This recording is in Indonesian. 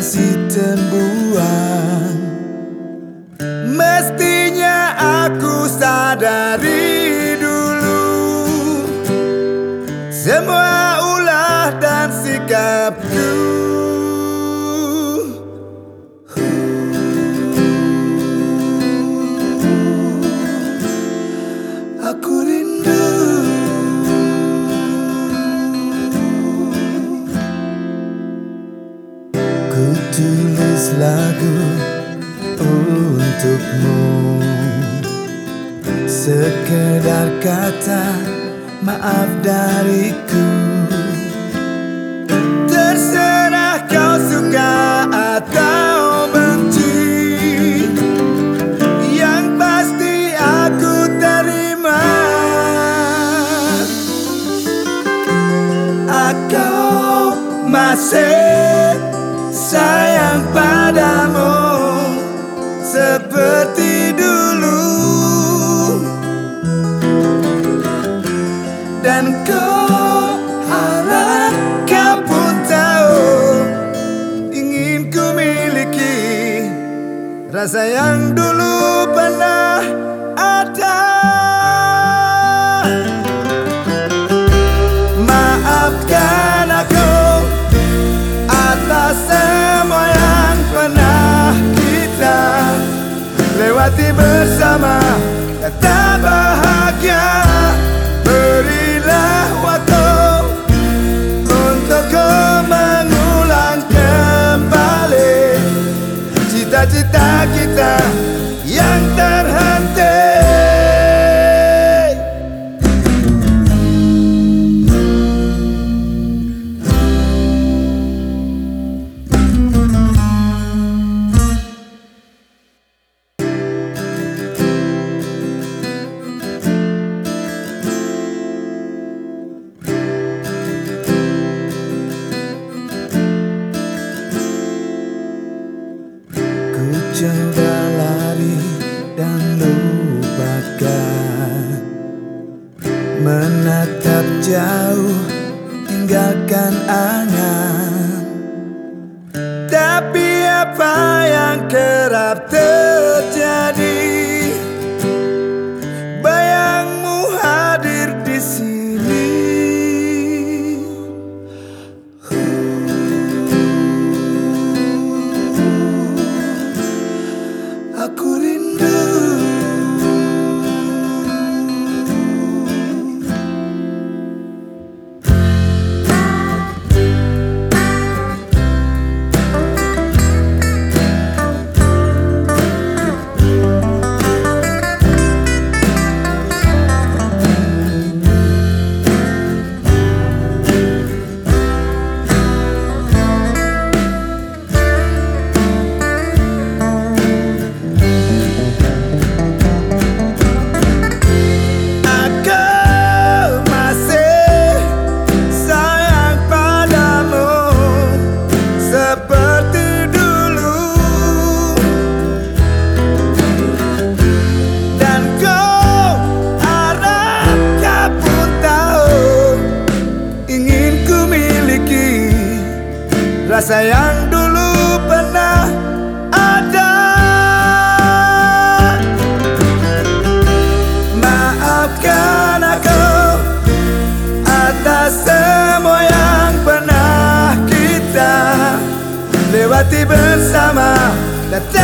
masih terbuang. Mestinya aku sadari dulu semua ulah dan sikapku. Aku rindu ku tulis lagu untukmu, sekedar kata maaf dariku. Terserah kau suka atau benci, yang pasti aku terima. Aku masih sayang padamu seperti dulu, dan kau harap kau pun tahu ingin ku miliki rasa yang dulu pernah ada. Maafkan aku atas semua yang pernah kita lewati bersama, kata bahagia. Berilah waktu untuk kau mengulang kembali cita-cita kita yang terhenti. Coba lari dan lupakan, menatap jauh tinggalkan angan. Tapi apa yang kerap terjadi, bayangmu hadir di sini. Aku rindu rasa yang dulu pernah ada. Maafkan aku atas semua yang pernah kita lewati bersama.